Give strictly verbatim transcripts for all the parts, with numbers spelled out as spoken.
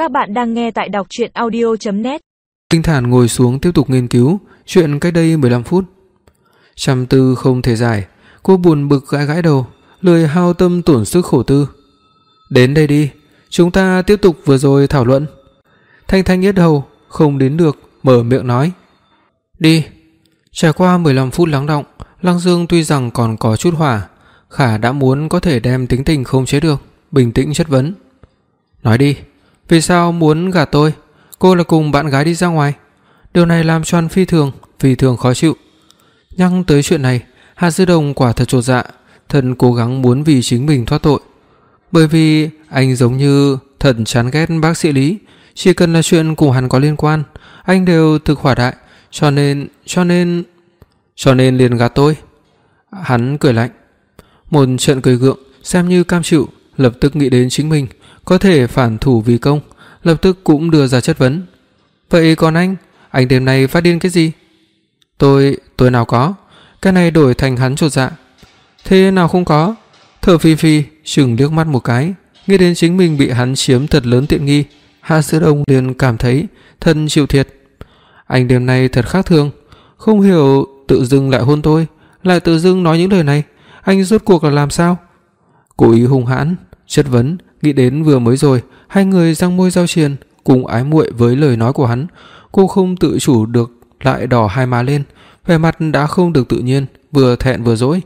Các bạn đang nghe tại đọc truyện audio chấm net. Tinh Thản ngồi xuống tiếp tục nghiên cứu chuyện cách đây mười lăm phút. Trăm tư không thể giải, cô buồn bực gãi gãi đầu, lười hao tâm tổn sức khổ tư. Đến đây đi, chúng ta tiếp tục vừa rồi thảo luận. Thanh Thanh yết hầu, không đến được, mở miệng nói. Đi. Trải qua mười lăm phút lắng đọng, Lăng Dương tuy rằng còn có chút hỏa, khả đã muốn có thể đem tính tình không chế được, bình tĩnh chất vấn. Nói đi, vì sao muốn gạt tôi? Cô là cùng bạn gái đi ra ngoài. Điều này làm cho anh phi thường, phi thường khó chịu. Nhắc tới chuyện này, Hạ Dư Đồng quả thật chột dạ, thần cố gắng muốn vì chính mình thoát tội. Bởi vì anh giống như thật chán ghét bác sĩ Lý, chỉ cần là chuyện cùng hắn có liên quan, anh đều thực hỏa đại, cho nên cho nên cho nên liền gạt tôi. Hắn cười lạnh, một trận cười gượng, xem như cam chịu, lập tức nghĩ đến chính mình có thể phản thủ vì công, lập tức cũng đưa ra chất vấn. Vậy còn anh, anh đêm nay phát điên cái gì? Tôi, tôi nào có. Cái này đổi thành hắn chột dạ. Thế nào không có? Thở phì phì, chừng liếc mắt một cái, nghĩ đến chính mình bị hắn chiếm thật lớn tiện nghi, Hạ Dư Đồng liền cảm thấy thân chịu thiệt. Anh đêm nay thật khác thường, không hiểu tự dưng lại hôn tôi, lại tự dưng nói những lời này, anh rốt cuộc là làm sao? Cố ý hung hãn, chất vấn, nghĩ đến vừa mới rồi, hai người răng môi giao triền, cùng ái muội với lời nói của hắn, cô không tự chủ được lại đỏ hai má lên, vẻ mặt đã không được tự nhiên, vừa thẹn vừa dỗi.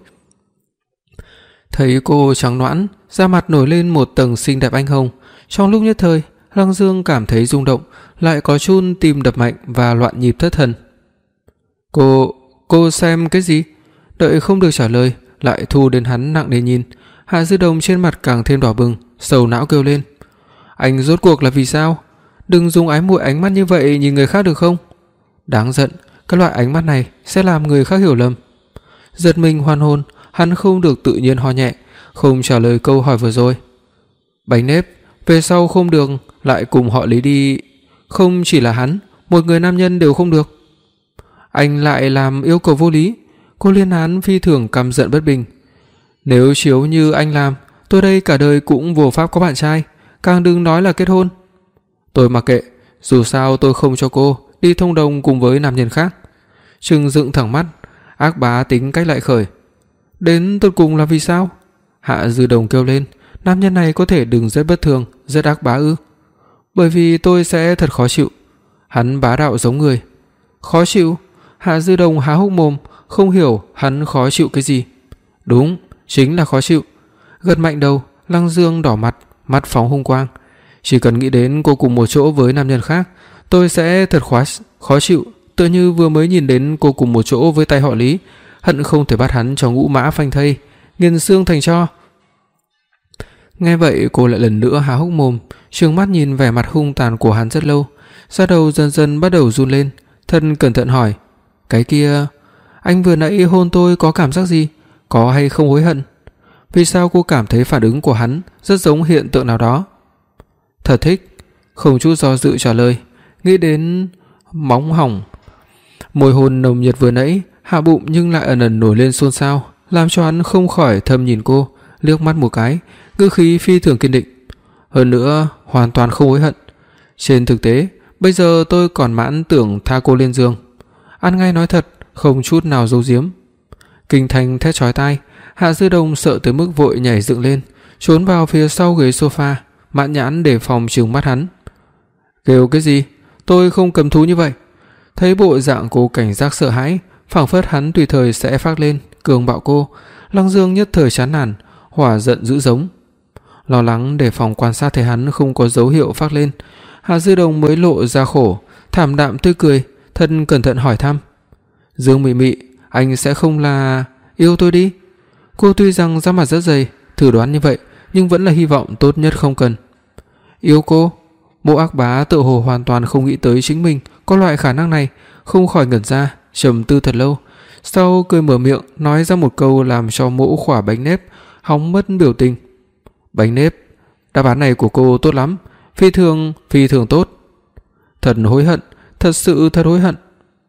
Thấy cô trắng nõn, da mặt nổi lên một tầng xinh đẹp anh hồng, trong lúc nhất thời, Lăng Dương cảm thấy rung động, lại có chút tim đập mạnh và loạn nhịp thất thần. Cô, cô xem cái gì? Đợi không được trả lời, lại thu đến hắn nặng nề nhìn. Hạ Dư Đồng trên mặt càng thêm đỏ bừng, sầu não kêu lên. Anh rốt cuộc là vì sao? Đừng dùng ái muội ánh mắt như vậy nhìn người khác được không? Đáng giận, cái loại ánh mắt này sẽ làm người khác hiểu lầm. Giật mình hoàn hồn, hắn không được tự nhiên ho nhẹ, không trả lời câu hỏi vừa rồi. Bánh nếp, về sau không được lại cùng họ Lý đi. Không chỉ là hắn, một người nam nhân đều không được. Anh lại làm yêu cầu vô lý. Cô Liên Án phi thường căm giận bất bình. Nếu chiếu như anh làm, tôi đây cả đời cũng vô pháp có bạn trai, càng đừng nói là kết hôn. Tôi mặc kệ, dù sao tôi không cho cô đi thông đồng cùng với nam nhân khác. Trừng dựng thẳng mắt, ác bá tính cách lại khởi. Đến tận cùng là vì sao? Hạ Dư Đồng kêu lên, nam nhân này có thể đừng rất bất thường, rất ác bá ư? Bởi vì tôi sẽ thật khó chịu. Hắn bá đạo giống người. Khó chịu? Hạ Dư Đồng há hốc mồm, không hiểu hắn khó chịu cái gì. Đúng, chính là khó chịu. Gật mạnh đầu, Lăng Dương đỏ mặt, mắt phóng hung quang. Chỉ cần nghĩ đến cô cùng một chỗ với nam nhân khác, tôi sẽ thật khó, khó chịu, tựa như vừa mới nhìn đến cô cùng một chỗ với tay họ Lý, hận không thể bắt hắn cho ngũ mã phanh thây, nghiền xương thành tro. Nghe vậy cô lại lần nữa há hốc mồm, trừng mắt nhìn vẻ mặt hung tàn của hắn rất lâu, da đầu dần dần bắt đầu run lên, thân cẩn thận hỏi, cái kia, anh vừa nãy hôn tôi có cảm giác gì? Có hay không hối hận? Vì sao cô cảm thấy phản ứng của hắn rất giống hiện tượng nào đó? Thật thích, không chút do dự trả lời, nghĩ đến móng hỏng. Môi hôn nồng nhiệt vừa nãy, hạ bụng nhưng lại ẩn ẩn nổi lên xôn xao, làm cho hắn không khỏi thầm nhìn cô, liếc mắt một cái, ngữ khí phi thường kiên định. Hơn nữa, hoàn toàn không hối hận. Trên thực tế, bây giờ tôi còn mãn tưởng tha cô lên giường. Ăn ngay nói thật, không chút nào giấu giếm. Kinh thành thét chói tai, Hạ Dư Đồng sợ tới mức vội nhảy dựng lên, trốn vào phía sau ghế sofa, mãn nhãn để phòng trừng mắt hắn. Kêu cái gì? Tôi không cầm thú như vậy. Thấy bộ dạng cô cảnh giác sợ hãi, phảng phất hắn tùy thời sẽ phát lên cường bạo cô, Lăng Dương nhất thời chán nản, hỏa giận dữ giống. Lo lắng để phòng quan sát thấy hắn không có dấu hiệu phát lên, Hạ Dư Đồng mới lộ ra khổ, thảm đạm tươi cười, thân cẩn thận hỏi thăm. Dương Mị Mị, anh sẽ không là yêu tôi đi? Cô tuy rằng da mặt rất dày, thử đoán như vậy, nhưng vẫn là hy vọng tốt nhất không cần. Yêu cô? Mộ Ác Bá tự hồ hoàn toàn không nghĩ tới chính mình có loại khả năng này, không khỏi ngẩn ra, trầm tư thật lâu, sau cười mở miệng nói ra một câu làm cho Mộ Khỏa bánh nếp hóng mất biểu tình. Bánh nếp, đáp án này của cô tốt lắm, phi thường, phi thường tốt. Thật hối hận, thật sự thật hối hận.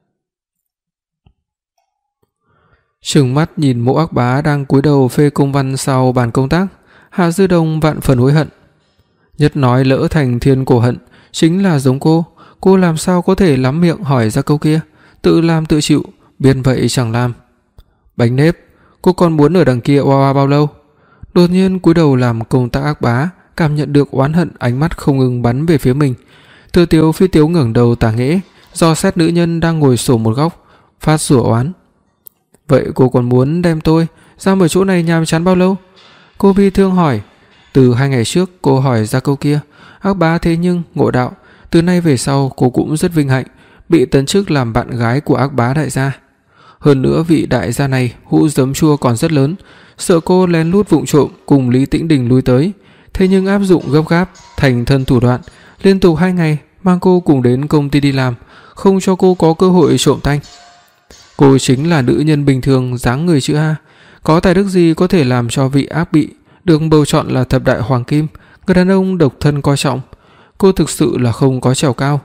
Trừng mắt nhìn Mộ Ác Bá đang cúi đầu phê công văn sau bàn công tác, Hạ Dư Đồng vạn phần hối hận. Nhất nói lỡ thành thiên cổ hận, chính là giống cô. Cô làm sao có thể lắm miệng hỏi ra câu kia, tự làm tự chịu, biết vậy chẳng làm. Bánh nếp, cô còn muốn ở đằng kia oa oa bao lâu? Đột nhiên cúi đầu làm công tác ác bá, cảm nhận được oán hận ánh mắt không ngừng bắn về phía mình. Thừa Tiếu Phi Tiếu ngẩng đầu tả nghễ, dò xét nữ nhân đang ngồi xổm một góc, phát rủa oán. Vậy cô còn muốn đem tôi giam ở chỗ này nhàm chán bao lâu? Cô bi thương hỏi. Từ hai ngày trước cô hỏi ra câu kia, ác bá thế nhưng ngộ đạo, từ nay về sau cô cũng rất vinh hạnh bị tấn chức làm bạn gái của ác bá đại gia. Hơn nữa vị đại gia này hũ giấm chua còn rất lớn, sợ cô lén lút vụng trộm cùng Lý Tĩnh Đình lui tới, thế nhưng áp dụng gấp gáp, thành thân thủ đoạn, liên tục hai ngày mang cô cùng đến công ty đi làm, không cho cô có cơ hội trộm tanh. Cô chính là nữ nhân bình thường dáng người chữ A, có tài đức gì có thể làm cho vị ác bị được bầu chọn là thập đại hoàng kim, người đàn ông độc thân coi trọng. Cô thực sự là không có trèo cao.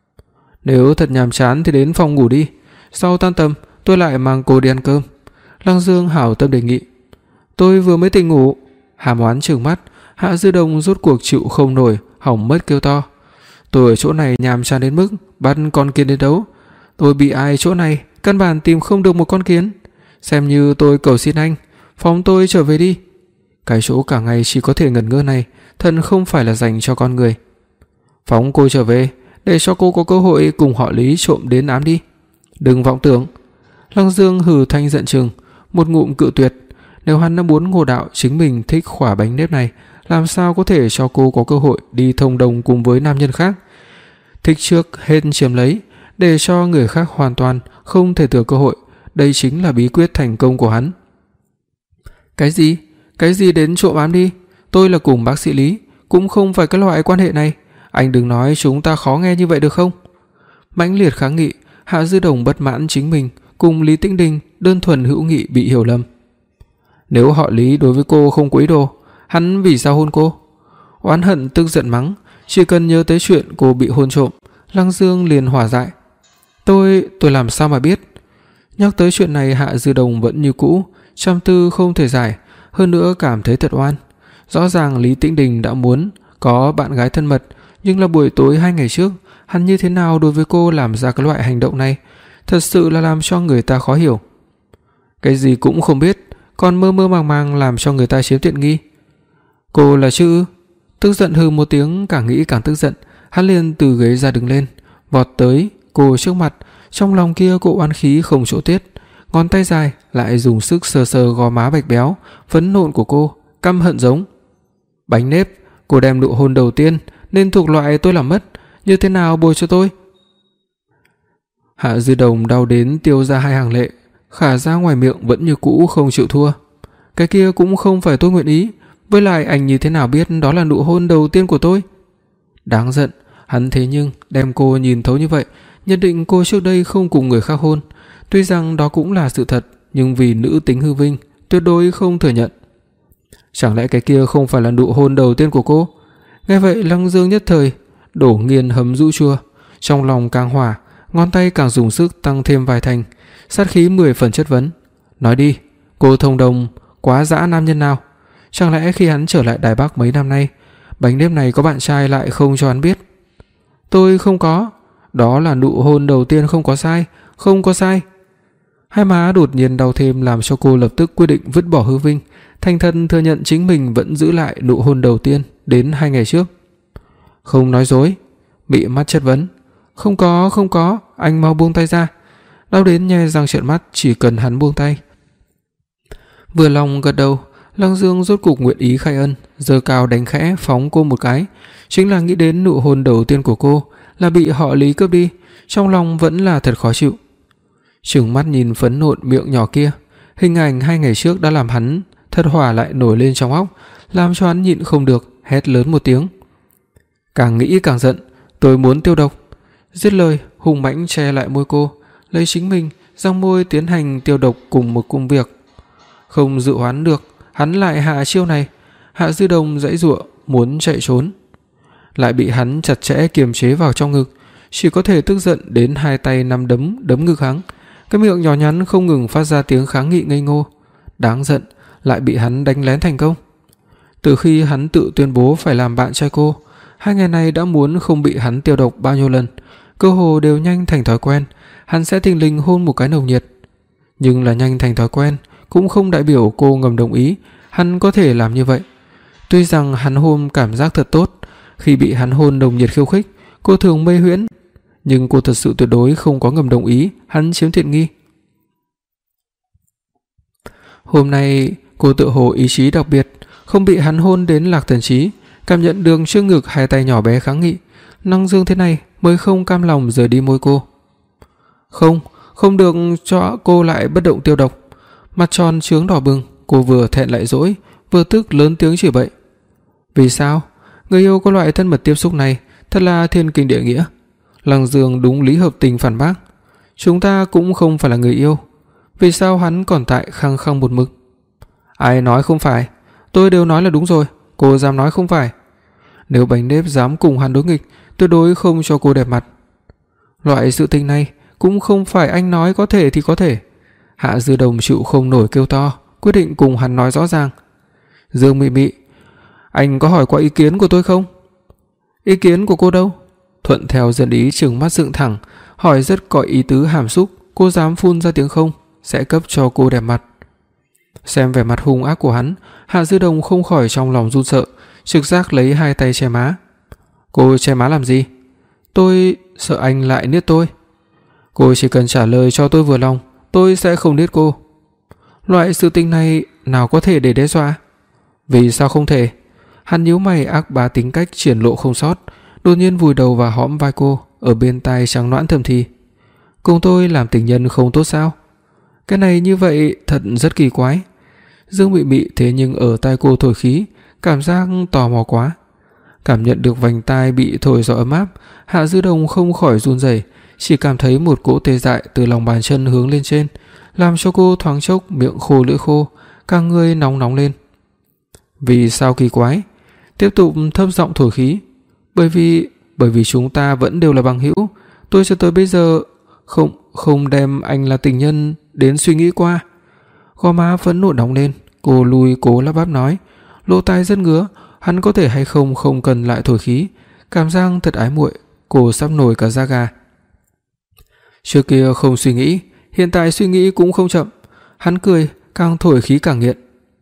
Nếu thật nhàm chán thì đến phòng ngủ đi, sau tan tầm tôi lại mang cô đi ăn cơm. Lăng Dương hảo tâm đề nghị. Tôi vừa mới tỉnh ngủ. Hàm oán trừng mắt, Hạ Dư Đồng rốt cuộc chịu không nổi, hỏng mất kêu to. Tôi ở chỗ này nhàm chán đến mức bắt con kiến đến đấu. Tôi bị ai chỗ này, căn bản tìm không được một con kiến. Xem như tôi cầu xin anh, phóng tôi trở về đi. Cái chỗ cả ngày chỉ có thể ngẩn ngơ này, thật không phải là dành cho con người. Phóng cô trở về, để cho cô có cơ hội cùng họ Lý trộm đến ám đi. Đừng vọng tưởng. Lăng Dương hừ thanh giận chừng, một ngụm cự tuyệt. Nếu hắn đã muốn ngộ đạo chính mình thích khỏa bánh nếp này, làm sao có thể cho cô có cơ hội đi thông đồng cùng với nam nhân khác. Thích trước hết chiếm lấy, để cho người khác hoàn toàn không thể thừa cơ hội, đây chính là bí quyết thành công của hắn. Cái gì? Cái gì đến trộm ám đi? Tôi là cùng bác sĩ Lý, cũng không phải cái loại quan hệ này. Anh đừng nói chúng ta khó nghe như vậy được không? Mãnh liệt kháng nghị. Hạ Dư Đồng bất mãn chính mình cùng Lý Tĩnh Đình đơn thuần hữu nghị bị hiểu lầm. Nếu họ Lý đối với cô không có ý đồ, hắn vì sao hôn cô? Oán hận tức giận mắng. Chỉ cần nhớ tới chuyện cô bị hôn trộm, Lăng Dương liền hỏa dại. Tôi, tôi làm sao mà biết? Nhắc tới chuyện này Hạ Dư Đồng vẫn như cũ, trăm tư không thể giải, hơn nữa cảm thấy thật oan. Rõ ràng Lý Tĩnh Đình đã muốn có bạn gái thân mật, nhưng là buổi tối hai ngày trước, hắn như thế nào đối với cô làm ra cái loại hành động này, thật sự là làm cho người ta khó hiểu. Cái gì cũng không biết, còn mơ mơ màng màng làm cho người ta chiếm tiện nghi. Cô là chứ? Tức giận hừ một tiếng, càng nghĩ càng tức giận, hắn liền từ ghế ra đứng lên, vọt tới cô trước mặt, trong lòng kia cô oán khí không chỗ tiết, ngón tay dài lại dùng sức sờ sờ gò má bạch béo, phấn nộn của cô, căm hận giống. Bánh nếp, cô đem nụ hôn đầu tiên nên thuộc loại tôi làm mất, như thế nào bồi cho tôi? Hạ Dư Đồng đau đến tiêu ra hai hàng lệ, khả ra ngoài miệng vẫn như cũ không chịu thua. Cái kia cũng không phải tôi nguyện ý, với lại anh như thế nào biết đó là nụ hôn đầu tiên của tôi? Đáng giận, hắn thế nhưng đem cô nhìn thấu như vậy, nhận định cô trước đây không cùng người khác hôn. Tuy rằng đó cũng là sự thật, nhưng vì nữ tính hư vinh, tuyệt đối không thừa nhận. Chẳng lẽ cái kia không phải là nụ hôn đầu tiên của cô? Nghe vậy Lăng Dương nhất thời đổ nghiền hấm rũ chua, trong lòng càng hỏa, ngón tay càng dùng sức tăng thêm vài thành, sát khí mười phần chất vấn. Nói đi, cô thông đồng quá dã nam nhân nào? Chẳng lẽ khi hắn trở lại Đài Bắc mấy năm nay, bánh nếp này có bạn trai lại không cho hắn biết? Tôi không có, đó là nụ hôn đầu tiên, không có sai, không có sai. Hai má đột nhiên đau thêm làm cho cô lập tức quyết định vứt bỏ hư vinh, thành thật thừa nhận chính mình vẫn giữ lại nụ hôn đầu tiên đến hai ngày trước. Không nói dối. Mị mắt chất vấn. Không có, không có, anh mau buông tay ra. Đau đến nhe răng trợn mắt, chỉ cần hắn buông tay. Vừa lòng gật đầu, Lăng Dương rốt cục nguyện ý khai ân, giơ cao đánh khẽ phóng cô một cái, chính là nghĩ đến nụ hôn đầu tiên của cô là bị họ Lý cướp đi, trong lòng vẫn là thật khó chịu. Trừng mắt nhìn phấn nộn miệng nhỏ kia, hình ảnh hai ngày trước đã làm hắn thật hỏa lại nổi lên trong óc, làm cho hắn nhịn không được hét lớn một tiếng. Càng nghĩ càng giận, tôi muốn tiêu độc. Dứt lời, hùng mãnh che lại môi cô, lấy chính mình răng môi tiến hành tiêu độc cùng một công việc. Không dự đoán được, hắn lại hạ chiêu này. Hạ Dư Đồng giãy giụa muốn chạy trốn, lại bị hắn chặt chẽ kiềm chế vào trong ngực, chỉ có thể tức giận đến hai tay nắm đấm đấm ngực hắn. Cái miệng nhỏ nhắn không ngừng phát ra tiếng kháng nghị ngây ngô. Đáng giận, lại bị hắn đánh lén thành công. Từ khi hắn tự tuyên bố phải làm bạn trai cô, Hai ngày này đã muốn không bị hắn tiêu độc bao nhiêu lần, cơ hồ đều nhanh thành thói quen, hắn sẽ thình lình hôn một cái nồng nhiệt. Nhưng là nhanh thành thói quen cũng không đại biểu cô ngầm đồng ý hắn có thể làm như vậy. Tuy rằng hắn hôn cảm giác thật tốt, khi bị hắn hôn nồng nhiệt khiêu khích, cô thường mê huyễn, nhưng cô thật sự tuyệt đối không có ngầm đồng ý hắn chiếm tiện nghi. Hôm nay cô tự hồ ý chí đặc biệt, không bị hắn hôn đến lạc thần trí, cảm nhận được trước ngực hai tay nhỏ bé kháng nghị, năng dương thế này mới không cam lòng rời đi môi cô. Không, không được cho cô lại bất động tiêu độc. Mặt tròn trướng đỏ bừng, cô vừa thẹn lại dỗi, vừa tức lớn tiếng chửi bậy. Vì sao? Người yêu có loại thân mật tiếp xúc này, thật là thiên kinh địa nghĩa. Lăng Dương đúng lý hợp tình phản bác. Chúng ta cũng không phải là người yêu, vì sao hắn còn tại khăng khăng một mực? Ai nói không phải? Tôi đều nói là đúng rồi, cô dám nói không phải? Nếu Bánh Nếp dám cùng hắn đối nghịch, tuyệt đối không cho cô đẹp mặt. Loại sự tình này cũng không phải anh nói có thể thì có thể. Hạ Dư Đồng chịu không nổi kêu to, quyết định cùng hắn nói rõ ràng. Dương Mị Mị, anh có hỏi qua ý kiến của tôi không? Ý kiến của cô đâu? Thuận theo dân ý trừng mắt dựng thẳng, hỏi rất có ý tứ hàm xúc. Cô dám phun ra tiếng không, sẽ cấp cho cô đẹp mặt. Xem vẻ mặt hung ác của hắn, Hạ Dư Đồng không khỏi trong lòng run sợ, trực giác lấy hai tay che má. Cô che má làm gì? Tôi sợ anh lại niết tôi. Cô chỉ cần trả lời cho tôi vừa lòng, tôi sẽ không niết cô. Loại sự tình này nào có thể để đe dọa? Vì sao không thể? Hắn nhíu mày ác bá tính cách triển lộ không sót, đột nhiên vùi đầu vào hõm vai cô, ở bên tai trắng nõn thầm thì. Cùng tôi làm tình nhân không tốt sao? Cái này như vậy thật rất kỳ quái. Dương Mị Mị thế nhưng ở tai cô thổi khí, cảm giác tò mò quá. Cảm nhận được vành tai bị thổi gió ấm áp, Hạ Dư Đồng không khỏi run rẩy, chỉ cảm thấy một cỗ tê dại từ lòng bàn chân hướng lên trên, làm cho cô thoáng chốc miệng khô lưỡi khô, cả người nóng nóng lên. Vì sao kỳ quái? Tiếp tục thấp giọng thổi khí. Bởi vì, bởi vì chúng ta vẫn đều là bằng hữu, tôi cho tới bây giờ không không đem anh là tình nhân đến suy nghĩ qua. Gò má phẫn nộ nóng lên, cô lùi cố lắp bắp nói, lỗ tai rất ngứa, hắn có thể hay không không cần lại thổi khí, cảm giác thật ái muội, cô sắp nổi cả da gà. Trước kia không suy nghĩ, hiện tại suy nghĩ cũng không chậm. Hắn cười, càng thổi khí càng nghiện.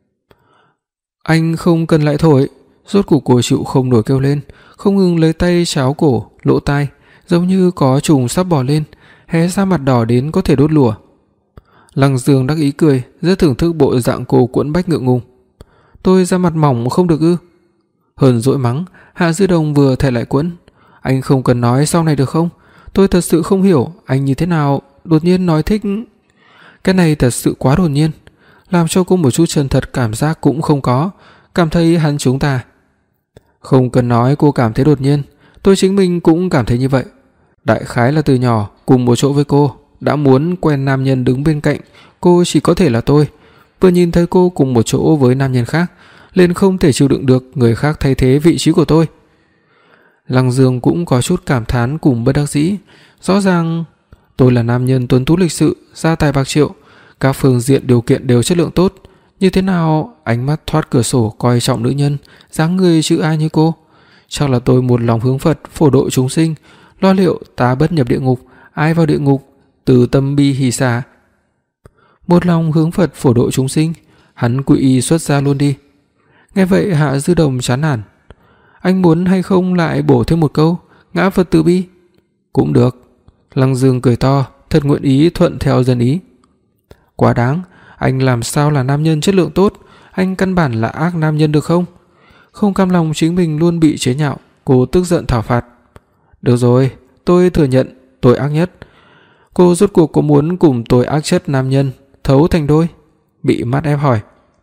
Anh không cần lại thổi. Rốt cuộc cô chịu không nổi kêu lên, không ngừng lấy tay cháo cổ, lỗ tai, giống như có trùng sắp bò lên, hé ra mặt đỏ đến có thể đốt lửa. Lăng Dương đắc ý cười, rất thưởng thức bộ dạng cô quẫn bách ngượng ngùng. Tôi da mặt mỏng không được ư? Hờn dỗi mắng, Hạ Dư Đồng vừa thẹn lại quẫn. Anh không cần nói sau này được không? Tôi thật sự không hiểu anh như thế nào đột nhiên nói thích. Cái này thật sự quá đột nhiên, làm cho cô một chút chân thật cảm giác cũng không có, cảm thấy hắn chúng ta. Không cần nói cô cảm thấy đột nhiên, tôi chính mình cũng cảm thấy như vậy. Đại khái là từ nhỏ cùng một chỗ với cô, đã muốn quen nam nhân đứng bên cạnh, cô chỉ có thể là tôi. Vừa nhìn thấy cô cùng một chỗ với nam nhân khác, liền không thể chịu đựng được người khác thay thế vị trí của tôi. Lăng Dương cũng có chút cảm thán cùng bất đắc dĩ. Rõ ràng tôi là nam nhân tuấn tú lịch sự, gia tài bạc triệu, các phương diện điều kiện đều chất lượng tốt, như thế nào ánh mắt thoát cửa sổ coi trọng nữ nhân, dáng người chữ ai như cô? Chắc là tôi một lòng hướng Phật, phổ độ chúng sinh, lo liệu ta bất nhập địa ngục, ai vào địa ngục, từ tâm bi hỷ xả. Một lòng hướng Phật, phổ độ chúng sinh, hắn quy y xuất gia luôn đi. Nghe vậy Hạ Dư Đồng chán nản. Anh muốn hay không lại bổ thêm một câu, ngã Phật từ bi? Cũng được. Lăng Dương cười to, thật nguyện ý thuận theo dân ý. Quá đáng, anh làm sao là nam nhân chất lượng tốt, anh căn bản là ác nam nhân được không? Không cam lòng chính mình luôn bị chế nhạo, cô tức giận thảo phạt. Được rồi, tôi thừa nhận tôi ác nhất. Cô rốt cuộc có muốn cùng tôi ác chất nam nhân thấu thành đôi? Bị mắt ép hỏi.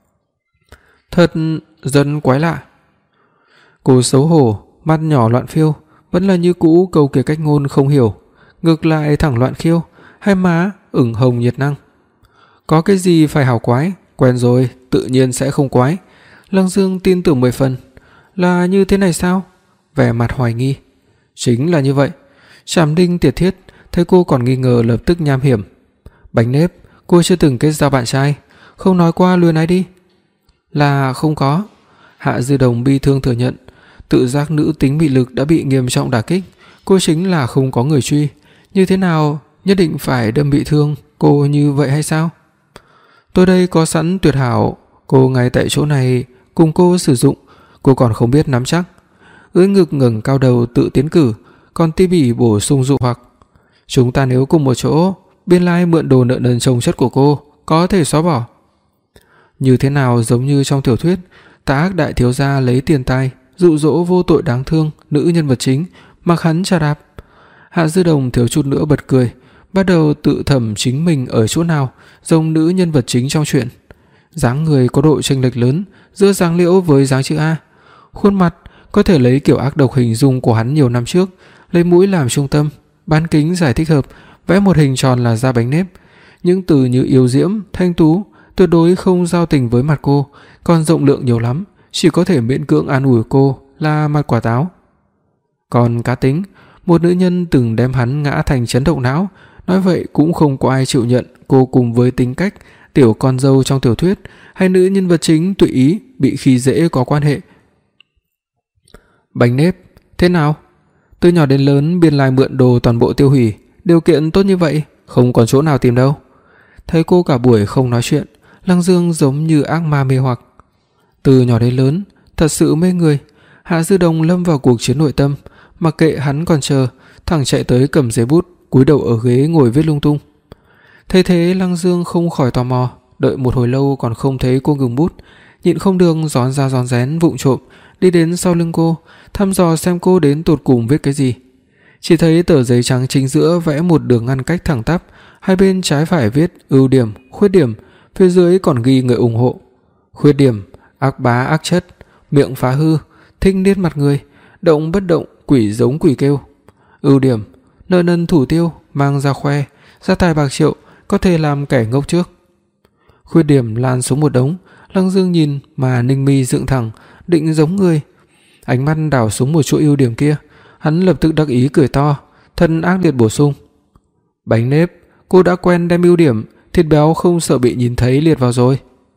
Thật dân quái lạ. Cô xấu hổ, mắt nhỏ loạn phiêu, vẫn là như cũ câu kia cách ngôn không hiểu, ngược lại thẳng loạn khiêu, hai má ửng hồng nhiệt năng. Có cái gì phải hảo quái, quen rồi tự nhiên sẽ không quái. Lăng Dương tin tưởng mười phần. Là như thế này sao? Vẻ mặt hoài nghi. Chính là như vậy. Trảm Đinh Tiệt Thiết thấy cô còn nghi ngờ lập tức nham hiểm. Bánh Nếp, cô chưa từng kết giao bạn trai, không nói qua luyến ái đi. Là không có. Hạ Dư Đồng bi thương thừa nhận. Tự giác nữ tính mị lực đã bị nghiêm trọng đả kích, cô chính là không có người truy, như thế nào nhất định phải đâm bị thương cô như vậy hay sao? Tôi đây có sẵn tuyệt hảo, cô ngay tại chỗ này cùng cô sử dụng, cô còn không biết nắm chắc. Ưỡn ngực ngẩng cao đầu tự tiến cử, còn Ti Bỉ bổ sung dụ hoặc. Chúng ta nếu cùng một chỗ, biên lai mượn đồ nợ nần chồng chất của cô có thể xóa bỏ. Như thế nào giống như trong tiểu thuyết, tà ác đại thiếu gia lấy tiền tài dụ dỗ vô tội đáng thương nữ nhân vật chính, mặc hắn trà đạp. Hạ Dư Đồng thiếu chút nữa bật cười, bắt đầu tự thẩm chính mình ở chỗ nào giống nữ nhân vật chính trong truyện. Dáng người có độ chênh lệch lớn giữa dáng liễu với dáng chữ A. Khuôn mặt có thể lấy kiểu ác độc hình dung của hắn nhiều năm trước, lấy mũi làm trung tâm, bán kính giải thích hợp, vẽ một hình tròn là da bánh nếp. Những từ như yêu diễm, thanh tú tuyệt đối không giao tình với mặt cô, còn rộng lượng nhiều lắm, chỉ có thể miễn cưỡng an ủi cô là mặt quả táo. Còn cá tính, một nữ nhân từng đem hắn ngã thành chấn động não, nói vậy cũng không có ai chịu nhận cô cùng với tính cách tiểu con dâu trong tiểu thuyết hay nữ nhân vật chính tùy ý bị khi dễ có quan hệ. Bánh nếp, thế nào? Từ nhỏ đến lớn biên lai mượn đồ toàn bộ tiêu hủy, điều kiện tốt như vậy, không còn chỗ nào tìm đâu. Thấy cô cả buổi không nói chuyện, Lăng Dương giống như ác ma mê hoặc. Từ nhỏ đến lớn, thật sự mê người. Hạ Dư Đồng lâm vào cuộc chiến nội tâm, mặc kệ hắn còn chờ, thẳng chạy tới cầm giấy bút, cúi đầu ở ghế ngồi viết lung tung. Thấy thế Lăng Dương không khỏi tò mò, đợi một hồi lâu còn không thấy cô ngừng bút, nhịn không được rón ra rón rén vụng trộm đi đến sau lưng cô, thăm dò xem cô đến tột cùng viết cái gì. Chỉ thấy tờ giấy trắng chính giữa vẽ một đường ngăn cách thẳng tắp, hai bên trái phải viết ưu điểm, khuyết điểm, phía dưới còn ghi người ủng hộ. Khuyết điểm: ác bá ác chất, miệng phá hư, thích niết mặt người, động bất động, quỷ giống quỷ kêu. Ưu điểm: nợ nần thủ tiêu, mang ra khoe, gia tài bạc triệu, có thể làm kẻ ngốc trước. Khuyết điểm lan xuống một đống, Lăng Dương nhìn mà ninh mi dựng thẳng, định giống người. Ánh mắt đảo xuống một chỗ ưu điểm kia, hắn lập tức đắc ý cười to, thân ác liệt bổ sung: bánh nếp, cô đã quen đem ưu điểm, thịt béo không sợ bị nhìn thấy liệt vào rồi.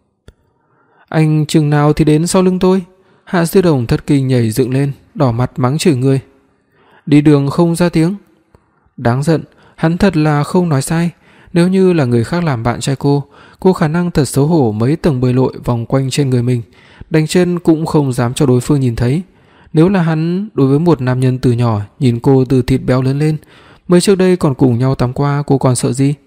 Anh chừng nào thì đến sau lưng tôi? Hạ Dư Đồng thất kinh nhảy dựng lên, đỏ mặt mắng chửi người. Đi đường không ra tiếng. Đáng giận, hắn thật là không nói sai. Nếu như là người khác làm bạn trai cô, cô khả năng thật xấu hổ mấy tầng bơi lội vòng quanh trên người mình, đánh chân cũng không dám cho đối phương nhìn thấy. Nếu là hắn, đối với một nam nhân từ nhỏ nhìn cô từ thịt béo lớn lên, mới trước đây còn cùng nhau tắm qua, cô còn sợ gì?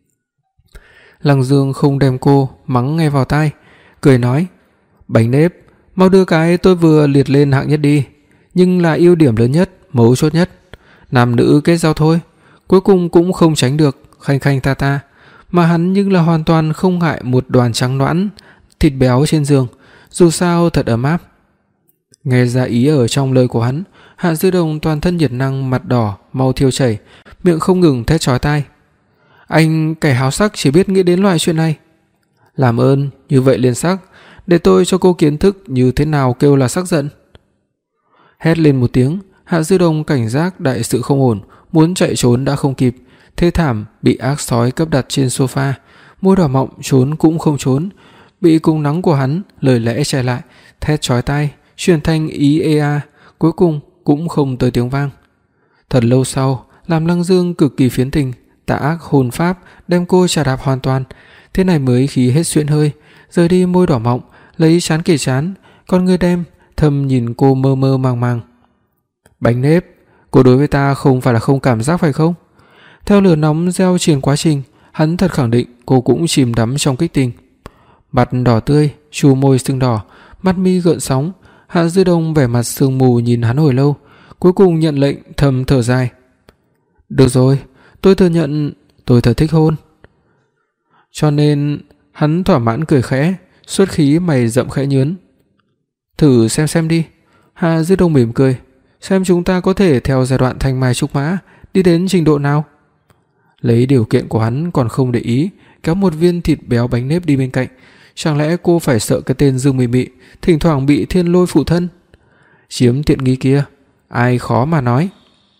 Lăng Dương không đem cô mắng nghe vào tai, cười nói: bánh nếp, mau đưa cái tôi vừa liệt lên hạng nhất đi, nhưng là ưu điểm lớn nhất, mấu chốt nhất. Nam nữ kết giao thôi, cuối cùng cũng không tránh được khanh khanh ta ta, mà hắn nhưng là hoàn toàn không ngại một đoàn trắng nõn thịt béo trên giường, dù sao thật ấm áp. Nghe ra ý ở trong lời của hắn, Hạ Dư Đồng toàn thân nhiệt năng, mặt đỏ mau thiêu chảy, miệng không ngừng thét chói tai. Anh kẻ háo sắc chỉ biết nghĩ đến loại chuyện này. Làm ơn, như vậy liền sắc, để tôi cho cô kiến thức như thế nào kêu là sắc giận. Hét lên một tiếng, Hạ Dư Đồng cảnh giác đại sự không ổn, muốn chạy trốn đã không kịp, thê thảm bị ác sói cấp đặt trên sofa, môi đỏ mọng trốn cũng không trốn, bị cung nắng của hắn lời lẽ che lại, thét chói tai, truyền thành ý ê a, cuối cùng cũng không tới tiếng vang. Thật lâu sau, làm Lăng Dương cực kỳ phiến tình, tà ác hồn pháp đem cô trà đạp hoàn toàn, thế này mới khí hết xuyễn hơi, rời đi môi đỏ mọng, lấy trán kề trán, con người đem thầm nhìn cô mơ mơ màng màng. Bánh nếp, cô đối với ta không phải là không cảm giác phải không? Theo lửa nóng gieo truyền quá trình, hắn thật khẳng định cô cũng chìm đắm trong kích tình. Mặt đỏ tươi, chu môi sưng đỏ, mắt mi gợn sóng, Hạ Dư Đồng vẻ mặt sương mù nhìn hắn hồi lâu, cuối cùng nhận lệnh thầm thở dài. Được rồi, tôi thừa nhận tôi thật thích hôn. Cho nên hắn thỏa mãn cười khẽ, xuất khí mày rậm khẽ nhướn. Thử xem xem đi. Hạ Dư Đồng mỉm cười, xem chúng ta có thể theo giai đoạn thanh mai trúc mã đi đến trình độ nào. Lấy điều kiện của hắn còn không để ý, kéo một viên thịt béo bánh nếp đi bên cạnh. Chẳng lẽ cô phải sợ cái tên Dương Mị Mị thỉnh thoảng bị thiên lôi phụ thân? Chiếm tiện nghi kia, ai khó mà nói.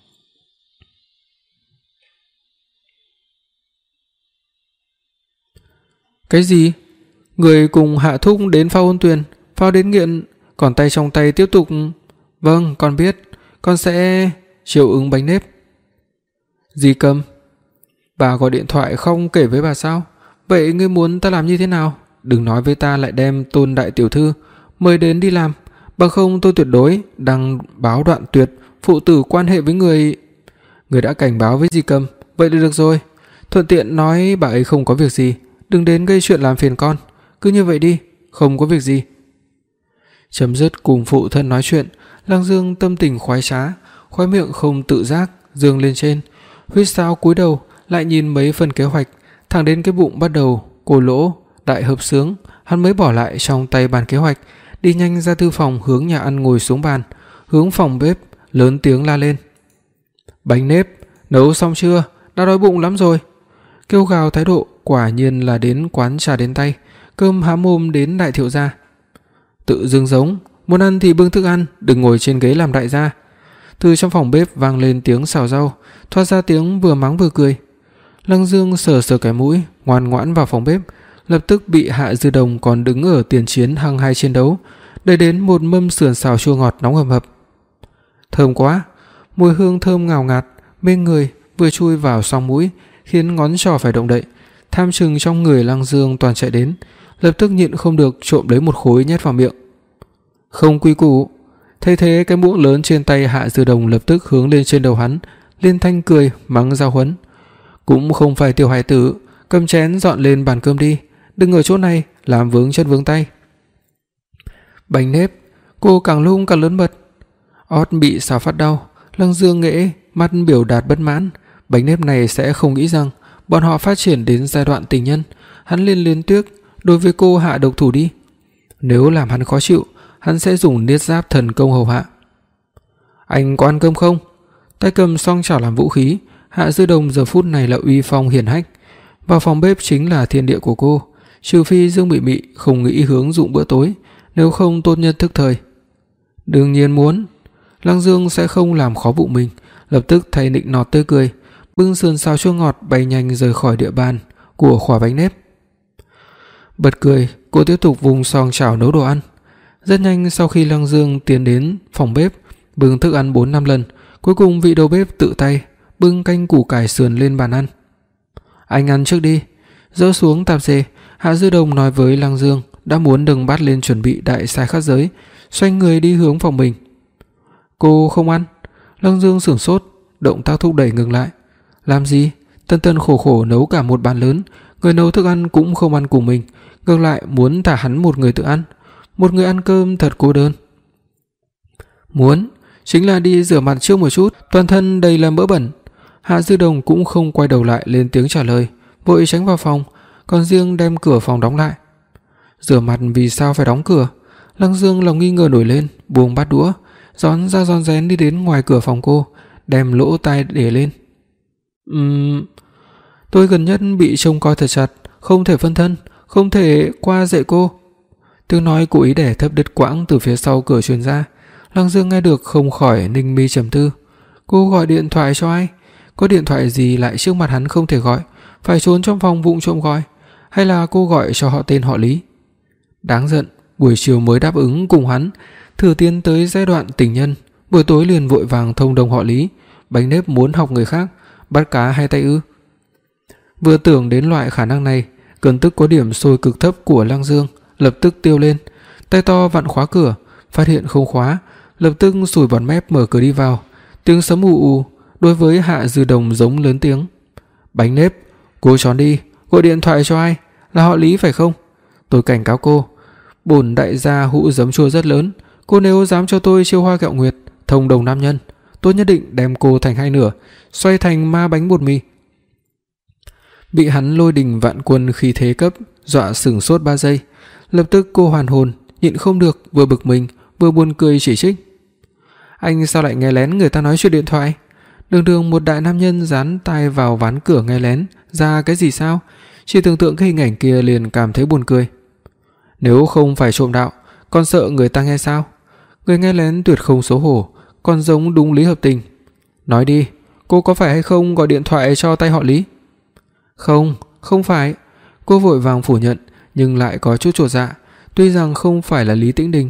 Cái gì? Người cùng Hạ Thúc đến phao ôn tuyền, phao đến nghiện, còn tay trong tay tiếp tục. Vâng, con biết, con sẽ chiều ứng bánh nếp. Di Câm, bà gọi điện thoại không kể với bà sao? Vậy ngươi muốn ta làm như thế nào? Đừng nói với ta lại đem Tôn đại tiểu thư mời đến đi làm, bằng không tôi tuyệt đối đăng báo đoạn tuyệt phụ tử quan hệ với người. Người đã cảnh báo với Di Câm, vậy là được rồi. Thuận tiện nói bà ấy không có việc gì, đừng đến gây chuyện làm phiền con. Cứ như vậy đi, không có việc gì. Chấm dứt cùng phụ thân nói chuyện, Lăng Dương tâm tình khoái trá, khóe miệng không tự giác dương lên trên, huýt sáo cúi đầu lại nhìn mấy phần kế hoạch, thẳng đến cái bụng bắt đầu cô lỗ đại hợp sướng, hắn mới bỏ lại trong tay bản kế hoạch, đi nhanh ra thư phòng hướng nhà ăn ngồi xuống bàn, hướng phòng bếp lớn tiếng la lên: "Bánh nếp nấu xong chưa? Đã đói bụng lắm rồi." Kêu gào thái độ quả nhiên là đến quán trà đến tay, cơm há mồm đến đại thiệu gia. Tự dưng giống, muốn ăn thì bưng thức ăn, đừng ngồi trên ghế làm đại gia. Từ trong phòng bếp vang lên tiếng xào rau, thoát ra tiếng vừa mắng vừa cười. Lăng Dương sờ sờ cái mũi, ngoan ngoãn vào phòng bếp, lập tức bị Hạ Dư Đồng còn đứng ở tiền chiến hăng hai chiến đấu, đẩy đến một mâm sườn xào chua ngọt nóng hầm hập. Thơm quá, mùi hương thơm ngào ngạt, mê người, vừa chui vào xoang mũi, khiến ngón trỏ phải động đậy. Tham chừng trong người Lăng Dương toàn chạy đến, lập tức nhịn không được trộm lấy một khối nhét vào miệng. Không quy củ. Thấy thế, cái muỗng lớn trên tay Hạ Dư Đồng lập tức hướng lên trên đầu hắn, liên thanh cười mắng giao huấn. Cũng không phải tiểu hài tử, cầm chén dọn lên bàn cơm đi, đừng ở chỗ này làm vướng chân vướng tay. Bánh nếp, cô càng lung càng lớn mật. Ót bị xào phát đau, Lăng Dương nghễ mắt biểu đạt bất mãn. Bánh nếp này sẽ không nghĩ rằng bọn họ phát triển đến giai đoạn tình nhân. Hắn liên liên tiếc đối với cô hạ độc thủ đi. Nếu làm hắn khó chịu, hắn sẽ dùng niết giáp thần công hầu hạ. Anh có ăn cơm không? Tay cầm song chảo làm vũ khí, Hạ Dư Đồng giờ phút này là uy phong hiển hách. Vào phòng bếp chính là thiên địa của cô, trừ phi Dương Mị Mị không nghĩ hướng dụng bữa tối, nếu không tốt nhất thức thời. Đương nhiên muốn. Lăng Dương sẽ không làm khó bụng mình, lập tức thay nịnh nọt tươi cười, bưng sườn xào chua ngọt bay nhanh rời khỏi địa bàn của khỏa bánh nếp. Bật cười, cô tiếp tục vùng song chảo nấu đồ ăn. Rất nhanh sau khi Lăng Dương tiến đến phòng bếp, bưng thức ăn bốn năm lần, cuối cùng vị đầu bếp tự tay bưng canh củ cải sườn lên bàn ăn. Anh ăn trước đi. Dỡ xuống tạp dề, Hạ Dư Đồng nói với Lăng Dương đã muốn đừng bắt lên chuẩn bị đại sai khắc giới, xoay người đi hướng phòng mình. Cô không ăn? Lăng Dương sửng sốt, động tác thúc đẩy ngừng lại. Làm gì? Tân tân khổ khổ nấu cả một bàn lớn, người nấu thức ăn cũng không ăn cùng mình, ngược lại muốn thả hắn một người tự ăn. Một người ăn cơm thật cô đơn. Muốn, chính là đi rửa mặt trước một chút, toàn thân đầy là mỡ bẩn. Hạ Dư Đồng cũng không quay đầu lại lên tiếng trả lời, vội tránh vào phòng, còn riêng đem cửa phòng đóng lại. Rửa mặt vì sao phải đóng cửa? Lăng Dương lòng nghi ngờ nổi lên, buông bát đũa, rón ra rón rén đi đến ngoài cửa phòng cô, đem lỗ tai để lên. Ừm, tôi gần nhất bị trông coi thật chặt, không thể phân thân, không thể qua dạy cô. Tiếng nói cố ý đè thấp đứt quãng từ phía sau cửa truyền ra. Lăng Dương nghe được không khỏi ninh mi trầm tư. Cô gọi điện thoại cho ai? Có điện thoại gì lại trước mặt hắn không thể gọi, phải trốn trong phòng vụng trộm gọi? Hay là cô gọi cho họ tên họ Lý? Đáng giận, buổi chiều mới đáp ứng cùng hắn, thử tiến tới giai đoạn tình nhân, buổi tối liền vội vàng thông đồng họ Lý. Bánh nếp muốn học người khác, bắt cá hai tay ư? Vừa tưởng đến loại khả năng này, cơn tức có điểm sôi cực thấp của Lăng Dương lập tức tiêu lên, tay to vặn khóa cửa, phát hiện không khóa, lập tức sủi bọt mép mở cửa đi vào. Tiếng sấm ù ù, đối với Hạ Dư Đồng giống lớn tiếng. Bánh nếp, cô trốn đi, gọi điện thoại cho ai? Là họ Lý phải không? Tôi cảnh cáo cô, bổn đại gia hũ giấm chua rất lớn, cô nếu dám cho tôi chiêu hoa kẹo nguyệt, thông đồng nam nhân, tôi nhất định đem cô thành hai nửa, xoay thành ma bánh bột mì. Bị hắn lôi đình vạn quân khí thế cấp dọa sửng sốt ba giây, lập tức cô hoàn hồn, nhịn không được, vừa bực mình vừa buồn cười chỉ trích. Anh sao lại nghe lén người ta nói chuyện điện thoại? Đường đường một đại nam nhân dán tai vào ván cửa nghe lén ra cái gì sao? Chỉ tưởng tượng cái hình ảnh kia liền cảm thấy buồn cười. Nếu không phải trộm đạo, còn sợ người ta nghe sao? Người nghe lén tuyệt không xấu hổ, còn giống đúng lý hợp tình. Nói đi, cô có phải hay không gọi điện thoại cho tay họ Lý? Không, không phải. Cô vội vàng phủ nhận, nhưng lại có chút chột dạ. Tuy rằng không phải là Lý Tĩnh Đình,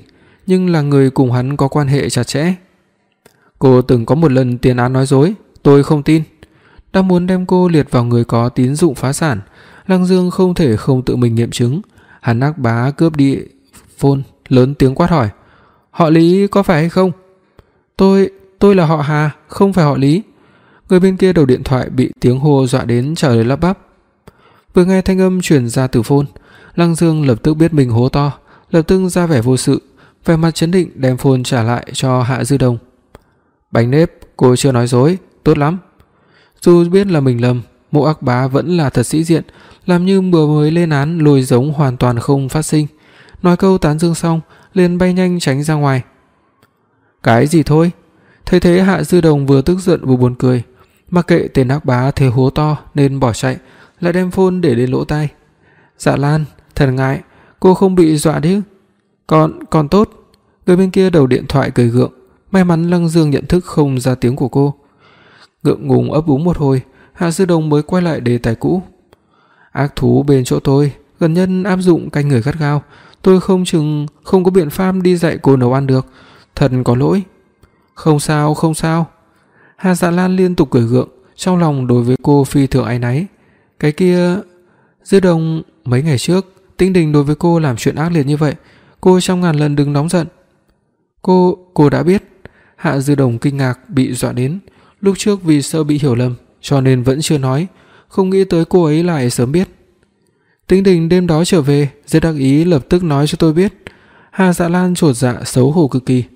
nhưng là người cùng hắn có quan hệ chặt chẽ. Cô từng có một lần tiền án nói dối, tôi không tin. Đang muốn đem cô liệt vào người có tín dụng phá sản, Lăng Dương không thể không tự mình nghiệm chứng. Hắn ác bá cướp đi phone, lớn tiếng quát hỏi: "Họ Lý có phải hay không?" Tôi, tôi là họ Hà, không phải họ Lý." Người bên kia đầu điện thoại bị tiếng hô dọa đến trả lời lắp bắp. Vừa nghe thanh âm truyền ra từ phone, Lăng Dương lập tức biết mình hố to, lập tức ra vẻ vô sự, vẻ mặt trấn định đem phone trả lại cho Hạ Dư Đồng. "Bánh nếp, cô chưa nói dối, tốt lắm." Dù biết là mình lầm, Mộ Ác Bá vẫn là thật sĩ diện, làm như vừa mới lên án lôi giống hoàn toàn không phát sinh. Nói câu tán dương xong, liền bay nhanh tránh ra ngoài. "Cái gì thôi?" Thấy thế Hạ Dư Đồng vừa tức giận vừa buồn cười, mặc kệ tên ác bá thế hố to nên bỏ chạy, lại đem phone để lên lỗ tai. "Dạ Lan, thật ngại, cô không bị dọa chứ?" Còn còn tốt." Người bên kia đầu điện thoại cười gượng, may mắn Lăng Dương nhận thức không ra tiếng của cô. Ngượng ngùng ấp úng một hồi, Hạ Dư Đồng mới quay lại đề tài cũ. "Ác thú bên chỗ tôi, gần nhân áp dụng canh người gắt gao, tôi không chừng không có biện pháp đi dạy cô nấu ăn được, thật có lỗi." "Không sao, không sao." Hà Dạ Lan liên tục cười gượng, trong lòng đối với cô phi thường áy náy. Cái kia, Dư Đồng, mấy ngày trước Tĩnh Đình đối với cô làm chuyện ác liệt như vậy, cô trăm ngàn lần đừng nóng giận. Cô, cô đã biết. Hạ Dư Đồng kinh ngạc bị dọa đến, lúc trước vì sợ bị hiểu lầm cho nên vẫn chưa nói, không nghĩ tới cô ấy lại sớm biết. Tĩnh Đình đêm đó trở về, rất đắc ý lập tức nói cho tôi biết. Hà Dạ Lan chột dạ xấu hổ cực kỳ.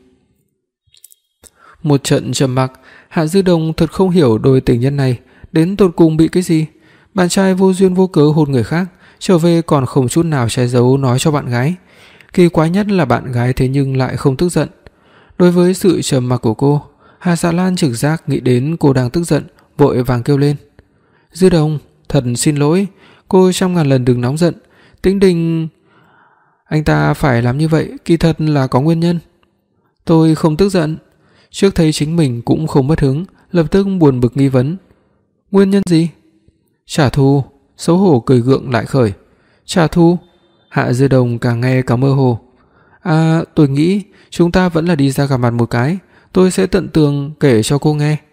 Một trận trầm mặc, Hạ Dư Đồng thật không hiểu đôi tình nhân này đến tột cùng bị cái gì. Bạn trai vô duyên vô cớ hôn người khác, trở về còn không chút nào che giấu nói cho bạn gái. Kỳ quái nhất là bạn gái thế nhưng lại không tức giận. Đối với sự trầm mặc của cô, Hà Dạ Lan trực giác nghĩ đến cô đang tức giận, vội vàng kêu lên: "Dư Đồng, thật xin lỗi, cô trăm ngàn lần đừng nóng giận. Tĩnh Đình anh ta phải làm như vậy kỳ thật là có nguyên nhân." "Tôi không tức giận." Trước thấy chính mình cũng không mất hứng, lập tức buồn bực nghi vấn: "Nguyên nhân gì?" "Trả thù." Xấu hổ cười gượng lại khởi. "Trả thù?" Hạ Dư Đồng càng nghe càng mơ hồ. "À, tôi nghĩ chúng ta vẫn là đi ra gặp mặt một cái, tôi sẽ tận tường kể cho cô nghe."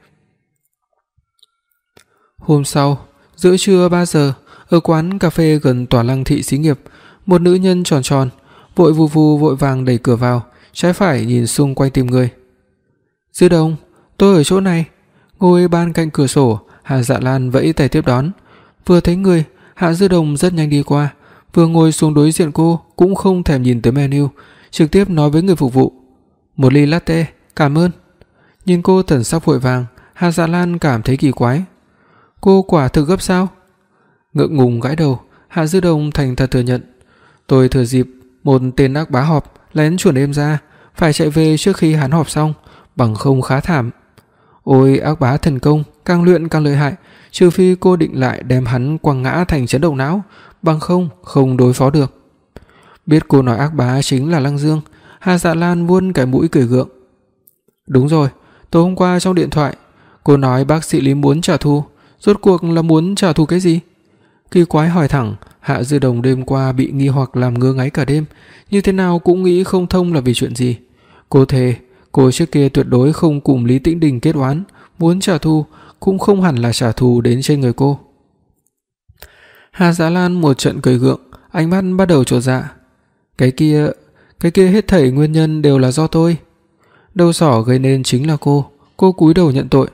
Hôm sau, giữa trưa ba giờ, ở quán cà phê gần tòa Lăng thị xí nghiệp, một nữ nhân tròn tròn, vội vù vù vội vàng đẩy cửa vào, trái phải nhìn xung quanh tìm người. "Dư Đồng, tôi ở chỗ này." Ngồi bên cạnh cửa sổ, Hà Dạ Lan vẫy tay tiếp đón. Vừa thấy người, Hạ Dư Đồng rất nhanh đi qua, vừa ngồi xuống đối diện cô cũng không thèm nhìn tới menu, trực tiếp nói với người phục vụ: "Một ly latte, cảm ơn." Nhìn cô thần sắc vội vàng, Hà Dạ Lan cảm thấy kỳ quái. "Cô quả thực gấp sao?" Ngượng ngùng gãi đầu, Hạ Dư Đồng thành thật thừa nhận: "Tôi thừa dịp một tên ác bá họp lén chuồn em ra, phải chạy về trước khi hắn họp xong, bằng không khá thảm." "Ôi, ác bá thần công, càng luyện càng lợi hại, trừ phi cô định lại đem hắn quăng ngã thành chấn động não, bằng không không đối phó được." Biết cô nói ác bá chính là Lăng Dương, Hà Dạ Lan buôn cái mũi cười gượng. "Đúng rồi, tối hôm qua trong điện thoại cô nói bác sĩ Lý muốn trả thù, rốt cuộc là muốn trả thù cái gì?" Kỳ quái hỏi thẳng. Hạ Dư Đồng đêm qua bị nghi hoặc làm ngơ ngáy cả đêm, như thế nào cũng nghĩ không thông là vì chuyện gì. Cô thề cô trước kia tuyệt đối không cùng Lý Tĩnh Đình kết oán, muốn trả thù cũng không hẳn là trả thù đến trên người cô. Hà Dạ Lan một trận cười gượng, ánh mắt bắt đầu trột dạ. Cái kia, cái kia hết thảy nguyên nhân đều là do tôi. Đầu sỏ gây nên chính là cô, cô cúi đầu nhận tội.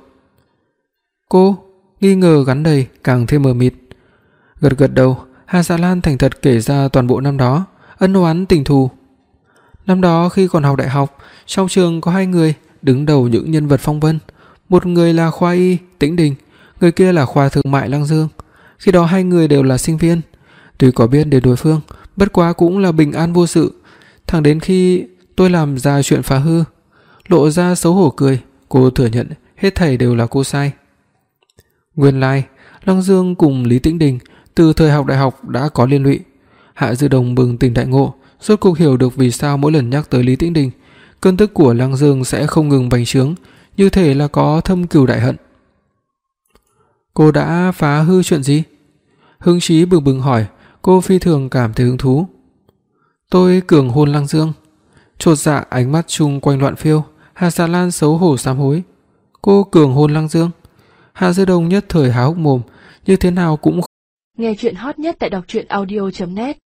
Cô, nghi ngờ gắn đầy càng thêm mờ mịt. Gật gật đầu, Hà Dạ Lan thành thật kể ra toàn bộ năm đó, ân oán tình thù. Năm đó khi còn học đại học, trong trường có hai người đứng đầu những nhân vật phong vân, một người là khoa y Tĩnh Đình, người kia là khoa thương mại Lăng Dương. Khi đó hai người đều là sinh viên, tuy có biết đến đối phương, bất quá cũng là bình an vô sự, thẳng đến khi tôi làm ra chuyện phá hư. Lộ ra xấu hổ cười, cô thừa nhận hết thảy đều là cô sai. Nguyên lai, Lăng Dương cùng Lý Tĩnh Đình từ thời học đại học đã có liên lụy. Hạ Dư Đồng bừng tỉnh đại ngộ, rốt cuộc hiểu được vì sao mỗi lần nhắc tới Lý Tĩnh Đình, cơn tức của Lăng Dương sẽ không ngừng bành trướng, như thể là có thâm cừu đại hận. Cô đã phá hư chuyện gì? Hưng Chí bừng bừng hỏi, cô phi thường cảm thấy hứng thú. Tôi cường hôn Lăng Dương. Chột dạ ánh mắt chung quanh loạn phiêu, Hà Dạ Lan xấu hổ sám hối. Cô cường hôn Lăng Dương. Hạ Dư Đông nhất thời há hốc mồm, như thế nào cũng nghe chuyện hot nhất tại đọc truyện audio chấm net.